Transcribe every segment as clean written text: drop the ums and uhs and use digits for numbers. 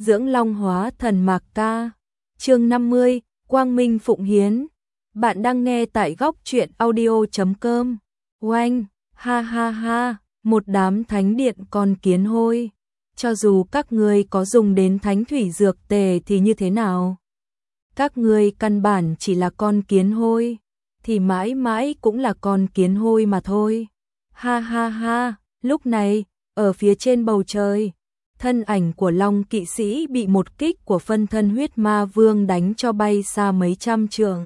dưỡng long hóa thần mạc ca. Chương 50, Quang Minh phụng hiến. Bạn đang nghe tại góc truyện audio.com. Oanh, ha ha ha, một đám thánh điện con kiến hôi. Cho dù các ngươi có dùng đến thánh thủy dược tề thì như thế nào? Các ngươi căn bản chỉ là con kiến hôi, thì mãi mãi cũng là con kiến hôi mà thôi. Ha ha ha, lúc này, ở phía trên bầu trời, thân ảnh của Long kỵ sĩ bị một kích của phân thân huyết ma vương đánh cho bay xa mấy trăm trượng.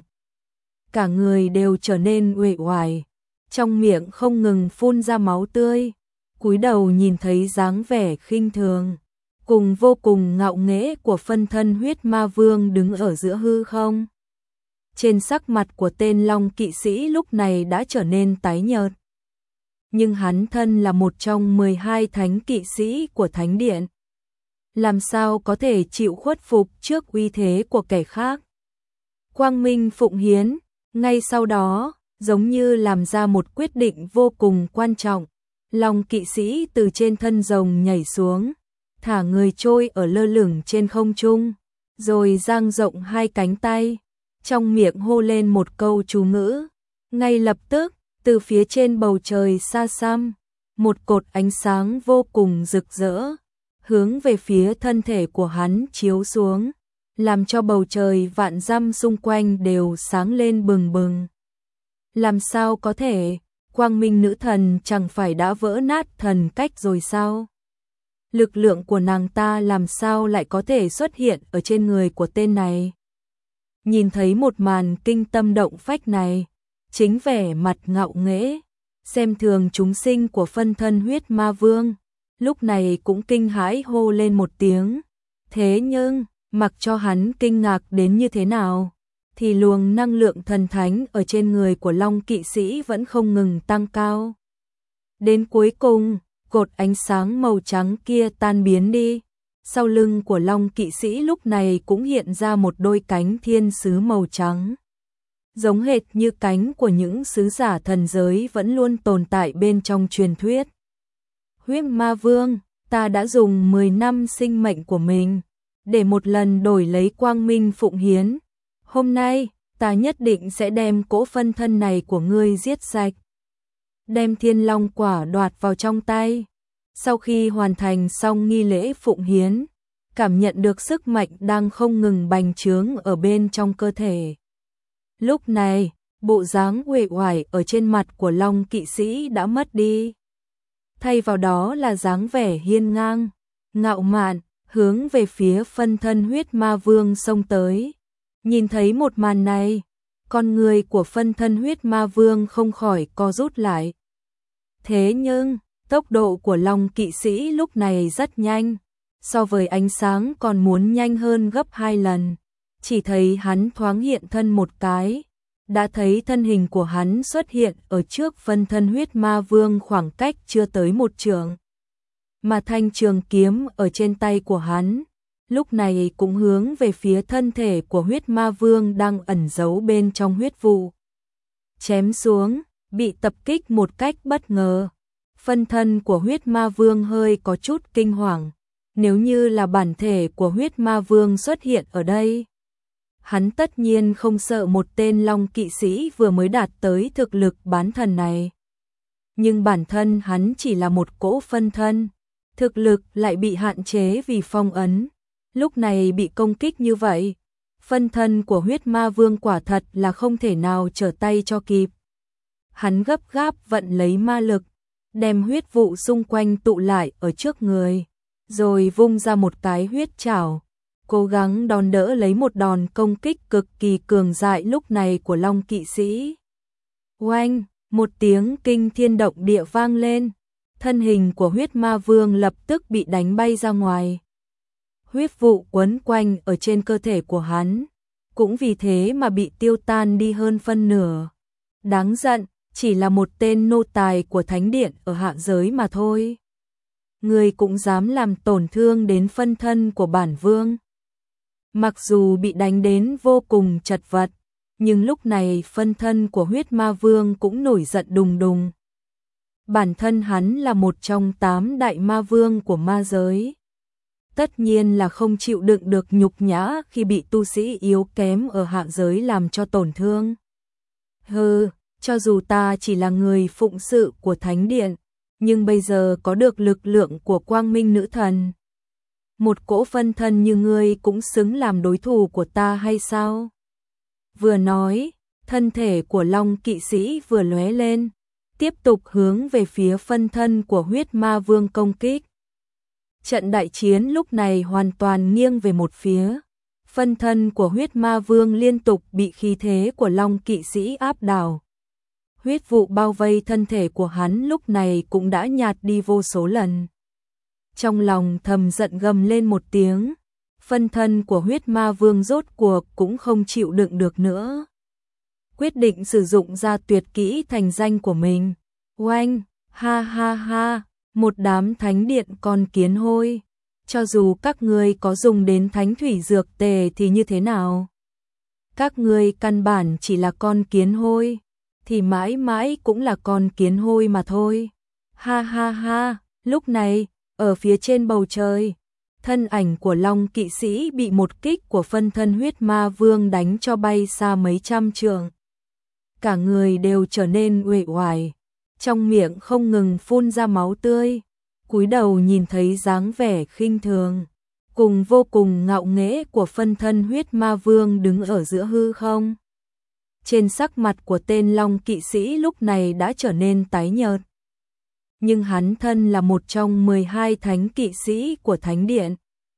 Cả người đều trở nên uể oải, trong miệng không ngừng phun ra máu tươi, cúi đầu nhìn thấy dáng vẻ khinh thường, cùng vô cùng ngạo nghễ của phân thân huyết ma vương đứng ở giữa hư không. Trên sắc mặt của tên Long kỵ sĩ lúc này đã trở nên tái nhợt. Nhưng hắn thân là một trong 12 thánh kỵ sĩ của Thánh Điện. Làm sao có thể chịu khuất phục trước uy thế của kẻ khác? Quang Minh phụng hiến, ngay sau đó, giống như làm ra một quyết định vô cùng quan trọng. Long kỵ sĩ từ trên thân rồng nhảy xuống, thả người trôi ở lơ lửng trên không trung, rồi dang rộng hai cánh tay, trong miệng hô lên một câu chú ngữ. Ngay lập tức, từ phía trên bầu trời xa xăm, một cột ánh sáng vô cùng rực rỡ, hướng về phía thân thể của hắn chiếu xuống, làm cho bầu trời vạn dặm xung quanh đều sáng lên bừng bừng. Làm sao có thể, Quang Minh nữ thần chẳng phải đã vỡ nát thần cách rồi sao? Lực lượng của nàng ta làm sao lại có thể xuất hiện ở trên người của tên này? Nhìn thấy một màn kinh tâm động phách này, chính vẻ mặt ngạo nghễ, xem thường chúng sinh của phân thân huyết ma vương, lúc này cũng kinh hãi hô lên một tiếng. Thế nhưng, mặc cho hắn kinh ngạc đến như thế nào, thì luồng năng lượng thần thánh ở trên người của Long kỵ sĩ vẫn không ngừng tăng cao. Đến cuối cùng, cột ánh sáng màu trắng kia tan biến đi. Sau lưng của Long kỵ sĩ lúc này cũng hiện ra một đôi cánh thiên sứ màu trắng, giống hệt như cánh của những sứ giả thần giới vẫn luôn tồn tại bên trong truyền thuyết. Huyết ma vương, ta đã dùng 10 năm sinh mệnh của mình để một lần đổi lấy quang minh phụng hiến. Hôm nay, ta nhất định sẽ đem cỗ phân thân này của ngươi giết sạch, đem thiên long quả đoạt vào trong tay. Sau khi hoàn thành xong nghi lễ phụng hiến, cảm nhận được sức mạnh đang không ngừng bành trướng ở bên trong cơ thể. Lúc này, bộ dáng uể oải ở trên mặt của Long kỵ sĩ đã mất đi. Thay vào đó là dáng vẻ hiên ngang, ngạo mạn, hướng về phía phân thân huyết ma vương xông tới. Nhìn thấy một màn này, con người của phân thân huyết ma vương không khỏi co rút lại. Thế nhưng, tốc độ của Long kỵ sĩ lúc này rất nhanh, so với ánh sáng còn muốn nhanh hơn gấp 2 lần. Chỉ thấy hắn thoáng hiện thân một cái, đã thấy thân hình của hắn xuất hiện ở trước phân thân huyết ma vương khoảng cách chưa tới 1 trượng. Mà thanh trường kiếm ở trên tay của hắn, lúc này cũng hướng về phía thân thể của huyết ma vương đang ẩn giấu bên trong huyết vụ. Chém xuống, bị tập kích một cách bất ngờ. Phân thân của huyết ma vương hơi có chút kinh hoàng. Nếu như là bản thể của huyết ma vương xuất hiện ở đây, hắn tất nhiên không sợ một tên Long kỵ sĩ vừa mới đạt tới thực lực bán thần này. Nhưng bản thân hắn chỉ là một cỗ phân thân, thực lực lại bị hạn chế vì phong ấn. Lúc này bị công kích như vậy, phân thân của huyết ma vương quả thật là không thể nào trở tay cho kịp. Hắn gấp gáp vận lấy ma lực, đem huyết vụ xung quanh tụ lại ở trước người, rồi vung ra một cái huyết trảo, cố gắng đòn đỡ lấy một đòn công kích cực kỳ cường đại lúc này của Long kỵ sĩ. Oanh, một tiếng kinh thiên động địa vang lên, thân hình của huyết ma vương lập tức bị đánh bay ra ngoài. Huyết vụ quấn quanh ở trên cơ thể của hắn, cũng vì thế mà bị tiêu tan đi hơn phân nửa. Đáng giận, chỉ là một tên nô tài của Thánh Điện ở hạ giới mà thôi. Người cũng dám làm tổn thương đến phân thân của bản vương. Mặc dù bị đánh đến vô cùng chật vật, nhưng lúc này phân thân của huyết ma vương cũng nổi giận đùng đùng. Bản thân hắn là một trong 8 đại ma vương của ma giới. tất nhiên là không chịu đựng được nhục nhã khi bị tu sĩ yếu kém ở hạ giới làm cho tổn thương. Hừ, cho dù ta chỉ là người phụng sự của Thánh Điện, nhưng bây giờ có được lực lượng của Quang Minh Nữ Thần. Một cỗ phân thân như ngươi cũng xứng làm đối thủ của ta hay sao? Vừa nói, thân thể của Long Kỵ Sĩ vừa lóe lên, tiếp tục hướng về phía phân thân của Huyết Ma Vương công kích. Trận đại chiến lúc này hoàn toàn nghiêng về một phía. Phân thân của Huyết Ma Vương liên tục bị khí thế của Long Kỵ Sĩ áp đảo. Huyết vụ bao vây thân thể của hắn lúc này cũng đã nhạt đi vô số lần. Trong lòng thầm giận gầm lên một tiếng, phân thân của Huyết Ma Vương rốt cuộc cũng không chịu đựng được nữa. Quyết định sử dụng ra tuyệt kỹ thành danh của mình. Oanh, ha ha ha, một đám thánh điện con kiến hôi. Cho dù các ngươi có dùng đến thánh thủy dược tề thì như thế nào? Các ngươi căn bản chỉ là con kiến hôi, thì mãi mãi cũng là con kiến hôi mà thôi. Ha ha ha, lúc này, ở phía trên bầu trời, thân ảnh của Long Kỵ Sĩ bị một kích của phân thân Huyết Ma Vương đánh cho bay xa mấy trăm trượng. Cả người đều trở nên uể oải, trong miệng không ngừng phun ra máu tươi, cúi đầu nhìn thấy dáng vẻ khinh thường, cùng vô cùng ngạo nghễ của phân thân Huyết Ma Vương đứng ở giữa hư không. Trên sắc mặt của tên Long Kỵ Sĩ lúc này đã trở nên tái nhợt. Nhưng hắn thân là một trong 12 thánh kỵ sĩ của Thánh Điện.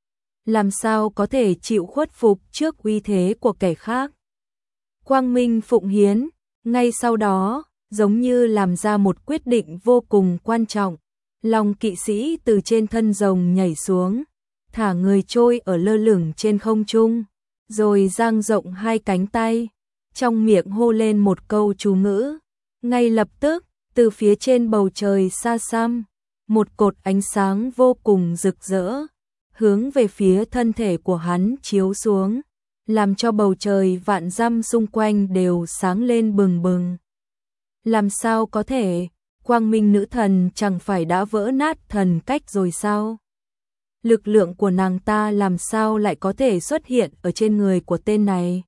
Làm sao có thể chịu khuất phục trước uy thế của kẻ khác? Quang Minh phụng hiến, ngay sau đó, giống như làm ra một quyết định vô cùng quan trọng. Long Kỵ Sĩ từ trên thân rồng nhảy xuống, thả người trôi ở lơ lửng trên không trung, rồi dang rộng hai cánh tay, trong miệng hô lên một câu chú ngữ. Ngay lập tức, từ phía trên bầu trời xa xăm, một cột ánh sáng vô cùng rực rỡ, hướng về phía thân thể của hắn chiếu xuống, làm cho bầu trời vạn dặm xung quanh đều sáng lên bừng bừng. Làm sao có thể? Quang Minh Nữ Thần chẳng phải đã vỡ nát thần cách rồi sao? Lực lượng của nàng ta làm sao lại có thể xuất hiện ở trên người của tên này?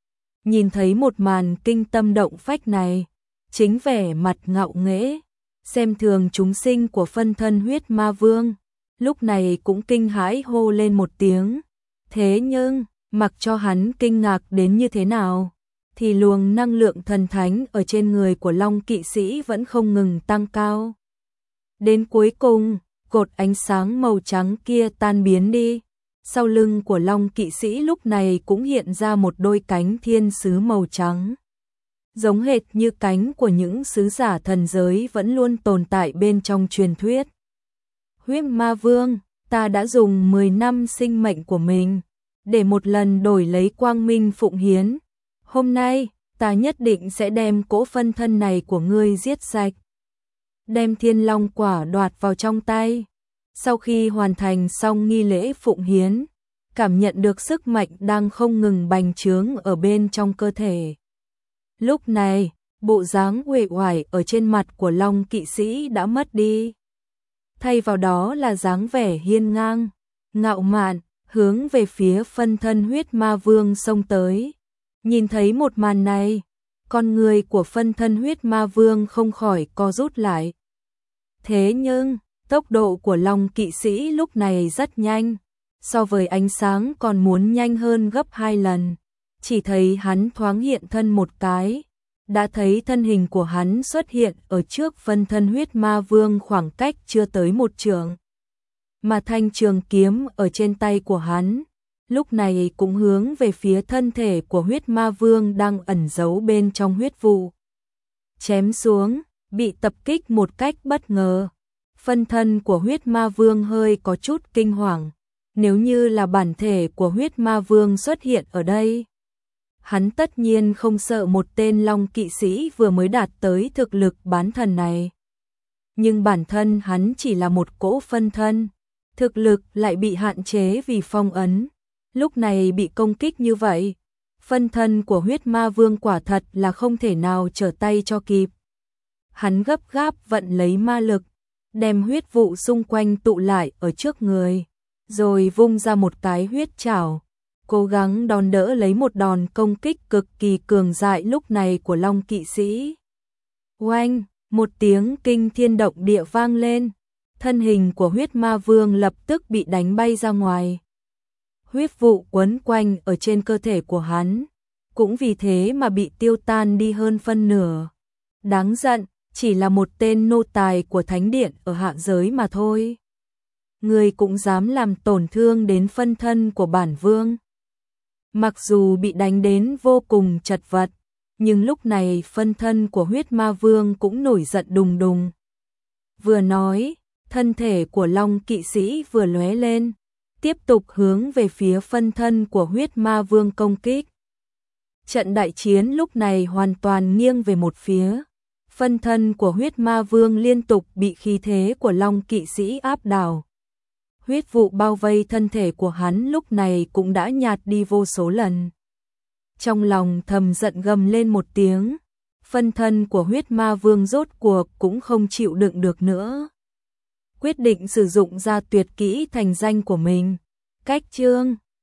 Nhìn thấy một màn kinh tâm động phách này, chính vẻ mặt ngạo nghễ, xem thường chúng sinh của phân thân Huyết Ma Vương, lúc này cũng kinh hãi hô lên một tiếng. Thế nhưng, mặc cho hắn kinh ngạc đến như thế nào, thì luồng năng lượng thần thánh ở trên người của Long Kỵ Sĩ vẫn không ngừng tăng cao. Đến cuối cùng, cột ánh sáng màu trắng kia tan biến đi. Sau lưng của Long Kỵ Sĩ lúc này cũng hiện ra một đôi cánh thiên sứ màu trắng. Giống hệt như cánh của những sứ giả thần giới vẫn luôn tồn tại bên trong truyền thuyết. Huyết Ma Vương, ta đã dùng 10 năm sinh mệnh của mình để một lần đổi lấy quang minh phụng hiến. Hôm nay, ta nhất định sẽ đem cỗ phân thân này của ngươi giết sạch. Đem Thiên Long quả đoạt vào trong tay. Sau khi hoàn thành xong nghi lễ phụng hiến, cảm nhận được sức mạnh đang không ngừng bành trướng ở bên trong cơ thể. Lúc này, bộ dáng uể oải ở trên mặt của Long Kỵ Sĩ đã mất đi. Thay vào đó là dáng vẻ hiên ngang, ngạo mạn, hướng về phía phân thân Huyết Ma Vương xông tới. Nhìn thấy một màn này, con người của phân thân Huyết Ma Vương không khỏi co rút lại. Thế nhưng, tốc độ của Long Kỵ Sĩ lúc này rất nhanh, so với ánh sáng còn muốn nhanh hơn gấp 2 lần. Chỉ thấy hắn thoáng hiện thân một cái, đã thấy thân hình của hắn xuất hiện ở trước phân thân Huyết Ma Vương khoảng cách chưa tới 1 trượng. Mà thanh trường kiếm ở trên tay của hắn, lúc này cũng hướng về phía thân thể của Huyết Ma Vương đang ẩn giấu bên trong huyết vụ. Chém xuống, bị tập kích một cách bất ngờ. Phân thân của Huyết Ma Vương hơi có chút kinh hoàng. Nếu như là bản thể của Huyết Ma Vương xuất hiện ở đây, hắn tất nhiên không sợ một tên Long Kỵ Sĩ vừa mới đạt tới thực lực bán thần này. Nhưng bản thân hắn chỉ là một cỗ phân thân, thực lực lại bị hạn chế vì phong ấn. Lúc này bị công kích như vậy, phân thân của Huyết Ma Vương quả thật là không thể nào trở tay cho kịp. Hắn gấp gáp vận lấy ma lực, đem huyết vụ xung quanh tụ lại ở trước người, rồi vung ra một cái huyết trảo, cố gắng đòn đỡ lấy một đòn công kích cực kỳ cường đại lúc này của Long kỵ sĩ. Oanh, một tiếng kinh thiên động địa vang lên, thân hình của huyết ma vương lập tức bị đánh bay ra ngoài. Huyết vụ quấn quanh ở trên cơ thể của hắn, cũng vì thế mà bị tiêu tan đi hơn phân nửa. Đáng giận, chỉ là một tên nô tài của thánh điện ở hạ giới mà thôi. Người cũng dám làm tổn thương đến phân thân của bản vương. Mặc dù bị đánh đến vô cùng chật vật, nhưng lúc này phân thân của huyết ma vương cũng nổi giận đùng đùng. Vừa nói, thân thể của Long kỵ sĩ vừa lóe lên, tiếp tục hướng về phía phân thân của huyết ma vương công kích. Trận đại chiến lúc này hoàn toàn nghiêng về một phía. Phân thân của huyết ma vương liên tục bị khí thế của Long kỵ sĩ áp đảo. Huyết vụ bao vây thân thể của hắn lúc này cũng đã nhạt đi vô số lần. Trong lòng thầm giận gầm lên một tiếng, phân thân của huyết ma vương rốt cuộc cũng không chịu đựng được nữa. Quyết định sử dụng ra tuyệt kỹ thành danh của mình. Cách chương